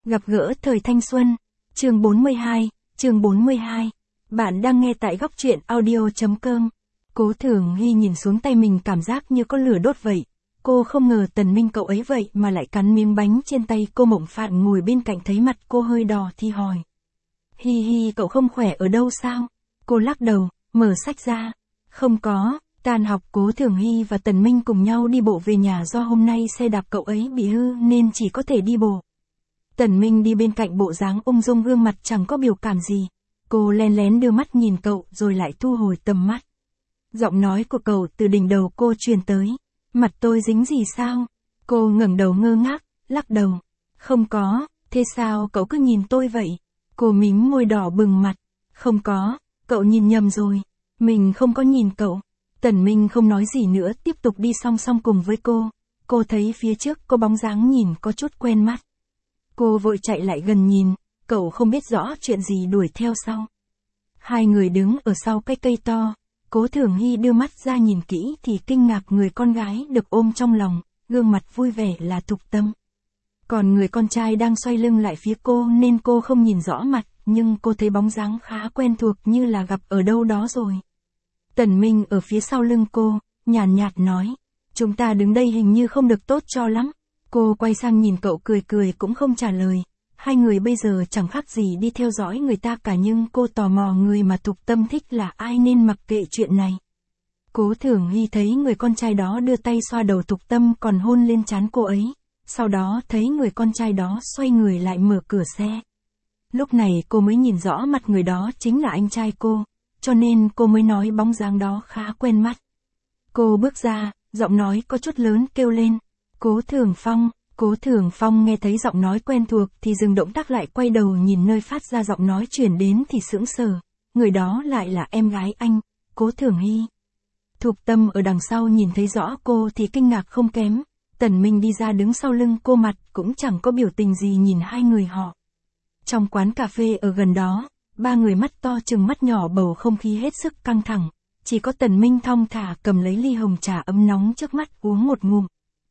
Gặp gỡ thời thanh xuân. Chương 42. Bạn đang nghe tại góc truyện audio.com. Cố Thường Hy nhìn xuống tay mình cảm giác như có lửa đốt vậy. Cô không ngờ Tần Minh cậu ấy vậy mà lại cắn miếng bánh trên tay cô. Mộng Phạn ngồi bên cạnh thấy mặt cô hơi đỏ thì hỏi. Hi hi, cậu không khỏe ở đâu sao? Cô lắc đầu, mở sách ra. Không có, tan học Cố Thường Hy và Tần Minh cùng nhau đi bộ về nhà do hôm nay xe đạp cậu ấy bị hư nên chỉ có thể đi bộ. Tần Minh đi bên cạnh bộ dáng ung dung, gương mặt chẳng có biểu cảm gì. Cô lén lén đưa mắt nhìn cậu rồi lại thu hồi tầm mắt. Giọng nói của cậu từ đỉnh đầu cô truyền tới. Mặt tôi dính gì sao? Cô ngẩng đầu ngơ ngác, lắc đầu. Không có, thế sao cậu cứ nhìn tôi vậy? Cô mím môi đỏ bừng mặt. Không có, cậu nhìn nhầm rồi. Mình không có nhìn cậu. Tần Minh không nói gì nữa, tiếp tục đi song song cùng với cô. Cô thấy phía trước có bóng dáng nhìn có chút quen mắt. Cô vội chạy lại gần nhìn, cậu không biết rõ chuyện gì đuổi theo sau. Hai người đứng ở sau cái cây to. Cố Thường Hy đưa mắt ra nhìn kỹ thì kinh ngạc người con gái được ôm trong lòng, gương mặt vui vẻ là Thục Tâm. Còn người con trai đang xoay lưng lại phía cô nên cô không nhìn rõ mặt, nhưng cô thấy bóng dáng khá quen thuộc như là gặp ở đâu đó rồi. Tần Minh ở phía sau lưng cô, nhàn nhạt nói, chúng ta đứng đây hình như không được tốt cho lắm. Cô quay sang nhìn cậu cười cười cũng không trả lời. Hai người bây giờ chẳng khác gì đi theo dõi người ta cả, nhưng cô tò mò người mà Thục Tâm thích là ai nên mặc kệ chuyện này. Cố Thường Hy thấy người con trai đó đưa tay xoa đầu Thục Tâm còn hôn lên trán cô ấy. Sau đó thấy người con trai đó xoay người lại mở cửa xe. Lúc này cô mới nhìn rõ mặt người đó chính là anh trai cô, cho nên cô mới nói bóng dáng đó khá quen mắt. Cô bước ra, giọng nói có chút lớn kêu lên. Cố Thường Phong. Cố Thường Phong nghe thấy giọng nói quen thuộc thì dừng động tác lại, quay đầu nhìn nơi phát ra giọng nói chuyển đến thì sững sờ. Người đó lại là em gái anh, Cố Thường Hy. Thục Tâm ở đằng sau nhìn thấy rõ cô thì kinh ngạc không kém. Tần Minh đi ra đứng sau lưng cô, mặt cũng chẳng có biểu tình gì nhìn hai người họ. Trong quán cà phê ở gần đó, ba người mắt to trừng mắt nhỏ, bầu không khí hết sức căng thẳng. Chỉ có Tần Minh thong thả cầm lấy ly hồng trà ấm nóng trước mắt uống một ngụm.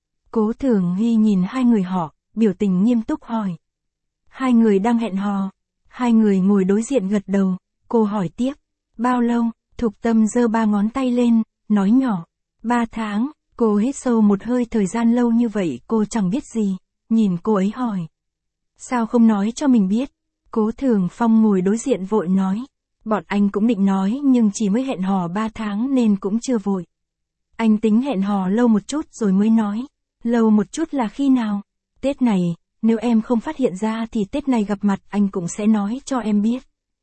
Cố Thường Hy nhìn hai người họ, biểu tình nghiêm túc hỏi. Hai người đang hẹn hò. Hai người ngồi đối diện gật đầu, cô hỏi tiếp. Bao lâu? Thục Tâm giơ ba ngón tay lên, nói nhỏ. 3 tháng, cô hít sâu một hơi, thời gian lâu như vậy cô chẳng biết gì, nhìn cô ấy hỏi. Sao không nói cho mình biết? Cố Thường Phong ngồi đối diện vội nói. Bọn anh cũng định nói nhưng chỉ mới hẹn hò 3 tháng nên cũng chưa vội. Anh tính hẹn hò lâu một chút rồi mới nói. Lâu một chút là khi nào? Tết này, nếu em không phát hiện ra thì Tết này gặp mặt anh cũng sẽ nói cho em biết.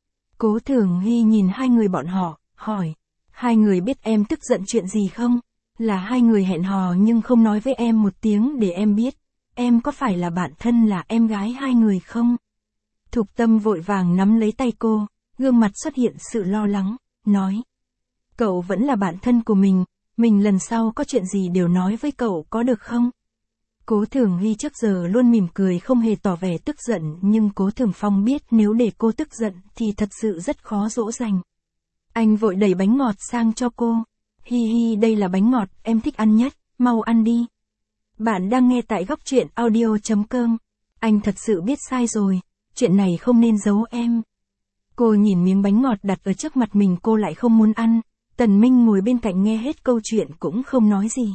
Cố Thường Hy nhìn hai người bọn họ, hỏi. Hai người biết em tức giận chuyện gì không? Là hai người hẹn hò nhưng không nói với em một tiếng để em biết. Em có phải là bạn thân là em gái hai người không? Thục Tâm vội vàng nắm lấy tay cô, gương mặt xuất hiện sự lo lắng, nói. Cậu vẫn là bạn thân của mình lần sau có chuyện gì đều nói với cậu có được không? Cố Thường Hy trước giờ luôn mỉm cười không hề tỏ vẻ tức giận, nhưng Cố Thường Phong biết nếu để cô tức giận thì thật sự rất khó dỗ dành. Anh vội đẩy bánh ngọt sang cho cô. Hi hi, đây là bánh ngọt em thích ăn nhất, mau ăn đi. Bạn đang nghe tại góc truyện audio.com. Anh thật sự biết sai rồi, chuyện này không nên giấu em. Cô nhìn miếng bánh ngọt đặt ở trước mặt mình, cô lại không muốn ăn. Tần Minh ngồi bên cạnh nghe hết câu chuyện cũng không nói gì.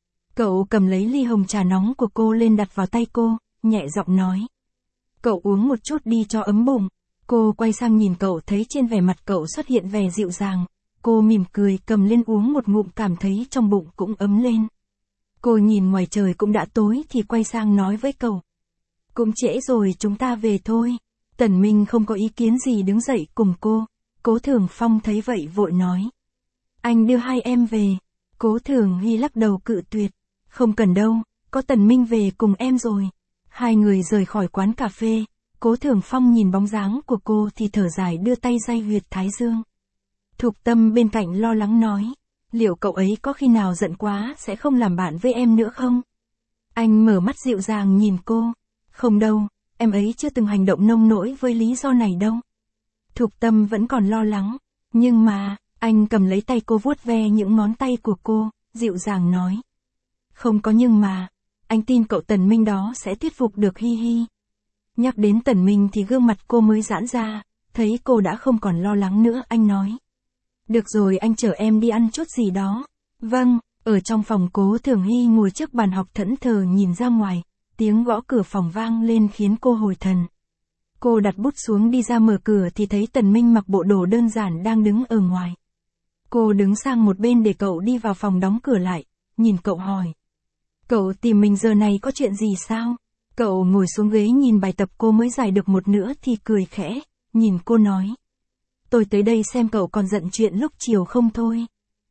Cậu cầm lấy ly hồng trà nóng của cô lên đặt vào tay cô, nhẹ giọng nói. Cậu uống một chút đi cho ấm bụng. Cô quay sang nhìn cậu, thấy trên vẻ mặt cậu xuất hiện vẻ dịu dàng. Cô mỉm cười cầm lên uống một ngụm, cảm thấy trong bụng cũng ấm lên. Cô nhìn ngoài trời cũng đã tối thì quay sang nói với cậu. Cũng trễ rồi, chúng ta về thôi. Tần Minh không có ý kiến gì đứng dậy cùng cô. Cố Thường Phong thấy vậy vội nói. Anh đưa hai em về. Cố Thường Hy lắc đầu cự tuyệt. Không cần đâu, có Tần Minh về cùng em rồi. Hai người rời khỏi quán cà phê. Cố Thường Phong nhìn bóng dáng của cô thì thở dài, đưa tay day huyệt thái dương. Thục Tâm bên cạnh lo lắng nói. Liệu cậu ấy có khi nào giận quá sẽ không làm bạn với em nữa không? Anh mở mắt dịu dàng nhìn cô. Không đâu, em ấy chưa từng hành động nông nỗi với lý do này đâu. Thục Tâm vẫn còn lo lắng. Nhưng mà, anh cầm lấy tay cô vuốt ve những ngón tay của cô, dịu dàng nói. Không có nhưng mà, anh tin cậu Tần Minh đó sẽ thuyết phục được Hi hi. Nhắc đến Tần Minh thì gương mặt cô mới giãn ra, thấy cô đã không còn lo lắng nữa, anh nói. Được rồi, anh chở em đi ăn chút gì đó. Vâng, ở trong phòng Cố Thường Hy ngồi trước bàn học thẫn thờ nhìn ra ngoài, tiếng gõ cửa phòng vang lên khiến cô hồi thần. Cô đặt bút xuống đi ra mở cửa thì thấy Tần Minh mặc bộ đồ đơn giản đang đứng ở ngoài. Cô đứng sang một bên để cậu đi vào phòng đóng cửa lại, nhìn cậu hỏi. Cậu tìm mình giờ này có chuyện gì sao? Cậu ngồi xuống ghế nhìn bài tập cô mới giải được một nửa thì cười khẽ, nhìn cô nói. Tôi tới đây xem cậu còn giận chuyện lúc chiều không thôi.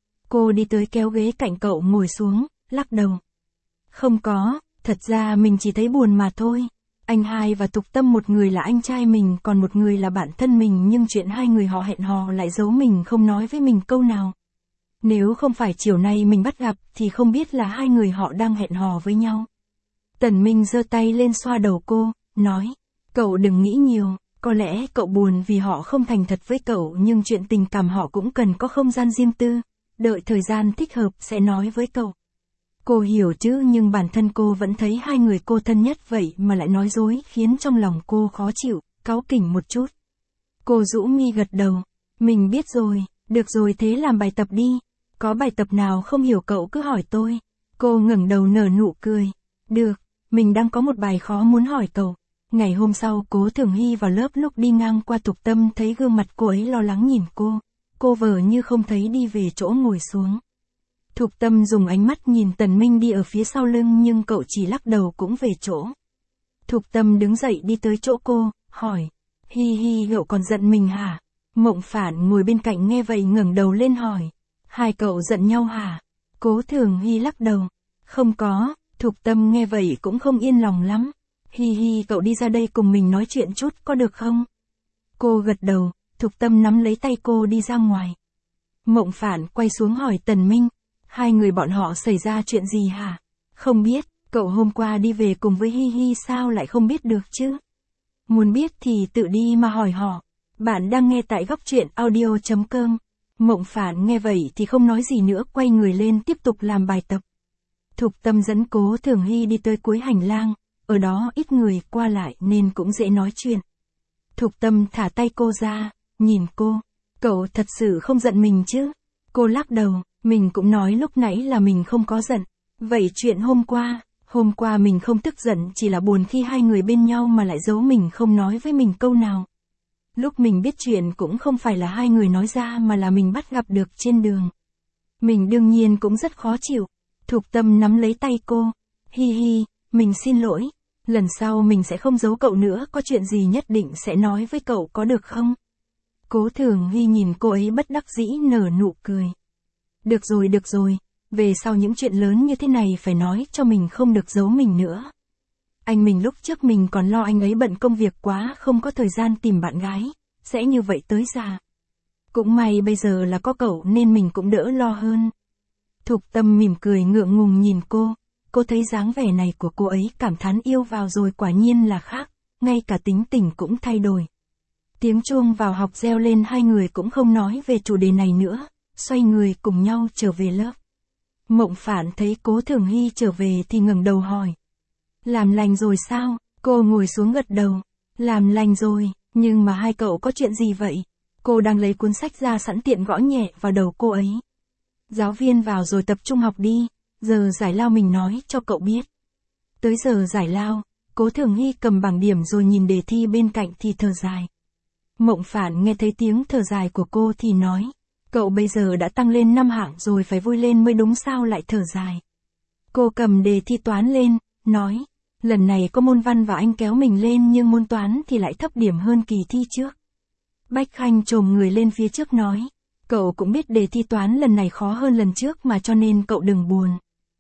Cô đi tới kéo ghế cạnh cậu ngồi xuống, lắc đầu. Không có, thật ra mình chỉ thấy buồn mà thôi. Anh Hai và Thục Tâm, một người là anh trai mình còn một người là bạn thân mình, nhưng chuyện hai người họ hẹn hò lại giấu mình không nói với mình câu nào. Nếu không phải chiều nay mình bắt gặp thì không biết là hai người họ đang hẹn hò với nhau. Tần Minh giơ tay lên xoa đầu cô, nói. Cậu đừng nghĩ nhiều, có lẽ cậu buồn vì họ không thành thật với cậu, nhưng chuyện tình cảm họ cũng cần có không gian riêng tư. Đợi thời gian thích hợp sẽ nói với cậu. Cô hiểu chứ, nhưng bản thân cô vẫn thấy hai người cô thân nhất vậy mà lại nói dối, khiến trong lòng cô khó chịu, cáu kỉnh một chút. Cô rũ mi gật đầu. Mình biết rồi, được rồi, thế làm bài tập đi. Có bài tập nào không hiểu cậu cứ hỏi tôi. Cô ngẩng đầu nở nụ cười. Được, mình đang có một bài khó muốn hỏi cậu. Ngày hôm sau Cố Thường Hy vào lớp, lúc đi ngang qua Thục Tâm thấy gương mặt cô ấy lo lắng nhìn cô vờ như không thấy đi về chỗ ngồi xuống. Thục Tâm dùng ánh mắt nhìn Tần Minh đi ở phía sau lưng, nhưng cậu chỉ lắc đầu cũng về chỗ. Thục Tâm đứng dậy đi tới chỗ cô, hỏi. Hi hi, cậu còn giận mình hả? Mộng Phản ngồi bên cạnh nghe vậy ngẩng đầu lên hỏi. Hai cậu giận nhau hả? Cố Thường Hy lắc đầu. Không có. Thục Tâm nghe vậy cũng không yên lòng lắm. Hi hi, cậu đi ra đây cùng mình nói chuyện chút có được không? Cô gật đầu. Thục Tâm nắm lấy tay cô đi ra ngoài. Mộng Phản quay xuống hỏi Tần Minh. Hai người bọn họ xảy ra chuyện gì hả? Không biết, cậu hôm qua đi về cùng với Hi Hi sao lại không biết được chứ? Muốn biết thì tự đi mà hỏi họ. Bạn đang nghe tại góc truyện audio.com. Mộng Phản nghe vậy thì không nói gì nữa, quay người lên tiếp tục làm bài tập. Thục Tâm dẫn Cố Thường Hy đi tới cuối hành lang, ở đó ít người qua lại nên cũng dễ nói chuyện. Thục Tâm thả tay cô ra, nhìn cô. Cậu thật sự không giận mình chứ? Cô lắc đầu. Mình cũng nói lúc nãy là mình không có giận. Vậy chuyện hôm qua mình không tức giận, chỉ là buồn khi hai người bên nhau mà lại giấu mình không nói với mình câu nào. Lúc mình biết chuyện cũng không phải là hai người nói ra mà là mình bắt gặp được trên đường. Mình đương nhiên cũng rất khó chịu. Thục Tâm nắm lấy tay cô. Hi hi, mình xin lỗi. Lần sau mình sẽ không giấu cậu nữa, có chuyện gì nhất định sẽ nói với cậu có được không? Cố Thường Hy nhìn cô ấy bất đắc dĩ nở nụ cười. Được rồi, về sau những chuyện lớn như thế này phải nói cho mình, không được giấu mình nữa. Anh mình lúc trước mình còn lo anh ấy bận công việc quá không có thời gian tìm bạn gái, sẽ như vậy tới già. Cũng may bây giờ là có cậu nên mình cũng đỡ lo hơn. Thục Tâm mỉm cười ngượng ngùng nhìn cô thấy dáng vẻ này của cô ấy cảm thán yêu vào rồi, quả nhiên là khác, ngay cả tính tình cũng thay đổi. Tiếng chuông vào học reo lên, hai người cũng không nói về chủ đề này nữa. Xoay người cùng nhau trở về lớp. Mộng Phản thấy Cố Thường Hy trở về thì ngẩng đầu hỏi. Làm lành rồi sao? Cô ngồi xuống gật đầu. Làm lành rồi, nhưng mà hai cậu có chuyện gì vậy? Cô đang lấy cuốn sách ra sẵn tiện gõ nhẹ vào đầu cô ấy. Giáo viên vào rồi, tập trung học đi, giờ giải lao mình nói cho cậu biết. Tới giờ giải lao, Cố Thường Hy cầm bảng điểm rồi nhìn đề thi bên cạnh thì thở dài. Mộng Phản nghe thấy tiếng thở dài của cô thì nói. Cậu bây giờ đã tăng lên 5 hạng rồi, phải vui lên mới đúng, sao lại thở dài? Cô cầm đề thi toán lên, nói. Lần này có môn văn và anh kéo mình lên, nhưng môn toán thì lại thấp điểm hơn kỳ thi trước. Bách Khanh chồm người lên phía trước nói. Cậu cũng biết đề thi toán lần này khó hơn lần trước mà, cho nên cậu đừng buồn.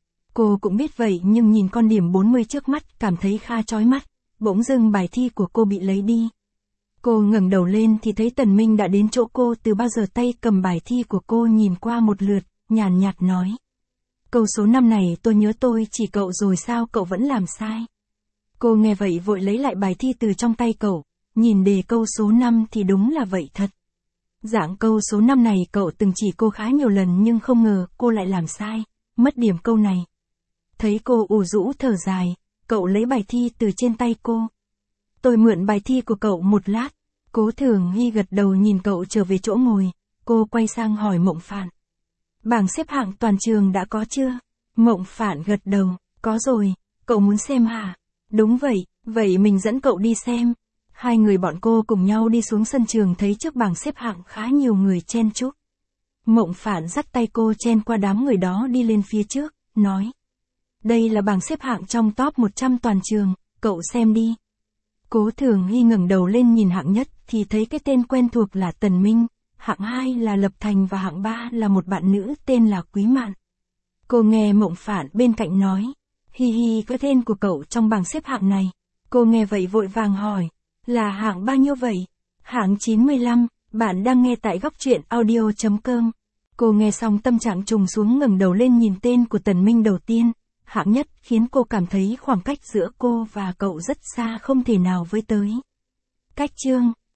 Cô cũng biết vậy, nhưng nhìn con điểm 40 trước mắt cảm thấy khá chói mắt. Bỗng dưng bài thi của cô bị lấy đi. Cô ngẩng đầu lên thì thấy Tần Minh đã đến chỗ cô từ bao giờ, tay cầm bài thi của cô nhìn qua một lượt, nhàn nhạt nói. Câu số 5 này tôi nhớ tôi chỉ cậu rồi, sao cậu vẫn làm sai? Cô nghe vậy vội lấy lại bài thi từ trong tay cậu, nhìn đề câu số 5 thì đúng là vậy thật. Dạng câu số 5 này cậu từng chỉ cô khá nhiều lần nhưng không ngờ cô lại làm sai, mất điểm câu này. Thấy cô ủ rũ thở dài, cậu lấy bài thi từ trên tay cô. Tôi mượn bài thi của cậu một lát. Cố Thường Hy gật đầu nhìn cậu trở về chỗ ngồi. Cô quay sang hỏi Mộng Phạn. Bảng xếp hạng toàn trường đã có chưa? Mộng Phạn gật đầu. Có rồi, cậu muốn xem hả? Đúng vậy, vậy mình dẫn cậu đi xem. Hai người bọn cô cùng nhau đi xuống sân trường thấy trước bảng xếp hạng khá nhiều người chen chúc. Mộng Phạn dắt tay cô chen qua đám người đó đi lên phía trước, nói. Đây là bảng xếp hạng trong top 100 toàn trường, cậu xem đi. Cố Thường Hy ngẩng đầu lên nhìn hạng nhất thì thấy cái tên quen thuộc là Tần Minh, hạng 2 là Lập Thành và hạng 3 là một bạn nữ tên là Quý Mạn. Cô nghe Mộng Phạn bên cạnh nói. Hi hi, cái tên của cậu trong bảng xếp hạng này. Cô nghe vậy vội vàng hỏi. Là hạng bao nhiêu vậy? Hạng 95, bạn đang nghe tại góc truyện audio.com. Cô nghe xong tâm trạng trùng xuống ngẩng đầu lên nhìn tên của Tần Minh đầu tiên. Hạng nhất khiến cô cảm thấy khoảng cách giữa cô và cậu rất xa không thể nào với tới. Cách chương